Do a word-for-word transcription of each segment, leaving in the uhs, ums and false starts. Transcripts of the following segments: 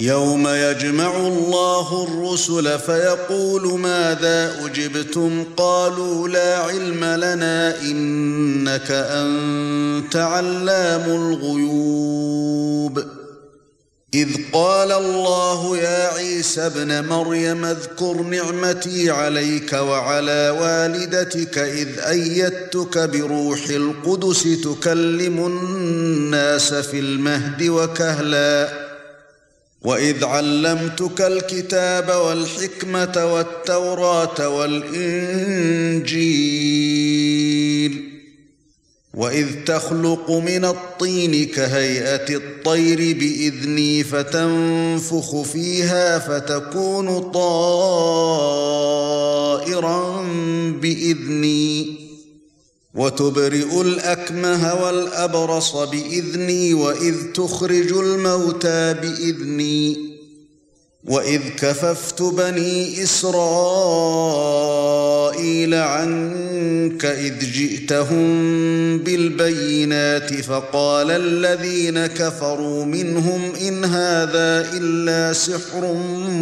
يَوْمَ يَجْمَعُ اللَّهُ الرُّسُلَ فَيَقُولُ مَاذَا أُجِبْتُمْ قَالُوا لَا عِلْمَ لَنَا إِنَّكَ أَنْتَ عَلَّامُ الْغُيُوبِ إِذْ قَالَ اللَّهُ يَا عِيسَى ابْنَ مَرْيَمَ اذْكُرْ نِعْمَتِي عَلَيْكَ وَعَلَى وَالِدَتِكَ إِذْ أَيَّدتُّكَ بِرُوحِ الْقُدُسِ تُكَلِّمُ النَّاسَ فِي الْمَهْدِ وَكَهْلًا وَإِذْ عَلَّمْتُكَ الْكِتَابَ وَالْحِكْمَةَ وَالتَّوْرَاةَ وَالْإِنْجِيلَ وَإِذْ تَخْلُقُ مِنَ الطِّينِ كَهَيْئَةِ الطَّيْرِ بِإِذْنِي فَتَنفُخُ فِيهَا فَتَكُونُ طَائِرًا بِإِذْنِي وَتُبْرِئُ الْأَكْمَهَ وَالْأَبْرَصَ بِإِذْنِي وَإِذْ تُخْرِجُ الْمَوْتَى بِإِذْنِي وَإِذْ كَفَفْتُ بَنِي إِسْرَائِيلَ عَنكَ إِذْ جِئْتَهُم بِالْبَيِّنَاتِ فَقَالَ الَّذِينَ كَفَرُوا مِنْهُمْ إِنْ هَذَا إِلَّا سِحْرٌ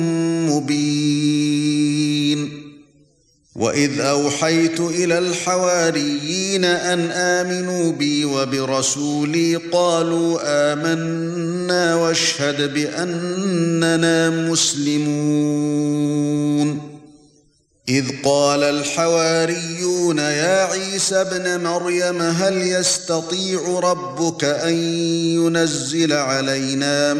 مُبِينٌ وَإِذْ أَوْحَيْتُ إِلَى الْحَوَارِيِّينَ أَنْ آمِنُوا بِي وَبِرَسُولِي قَالُوا آمَنَّا وَاشْهَدْ بِأَنَّنَا مُسْلِمُونَ إِذْ قَالَ الْحَوَارِيُّونَ يَا عِيسَى ابْنَ مَرْيَمَ هَلْ يَسْتَطِيعُ رَبُّكَ أَن يُنَزِّلَ عَلَيْنَا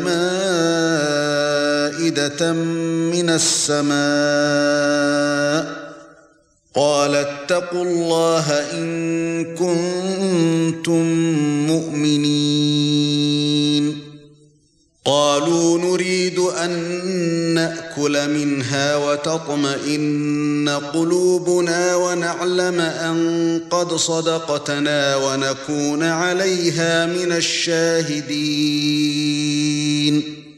مَائِدَةً مِنَ السَّمَاءِ قَالَ اتَّقُوا اللَّهَ إِن كُنتُم مُّؤْمِنِينَ قَالُوا نُرِيدُ أَن نَّأْكُلَ مِنْهَا وَتَطْمَئِنَّ قُلُوبُنَا وَنَعْلَمَ أَن قَدْ صَدَقْتَنَا وَنَكُونَ عَلَيْهَا مِنَ الشَّاهِدِينَ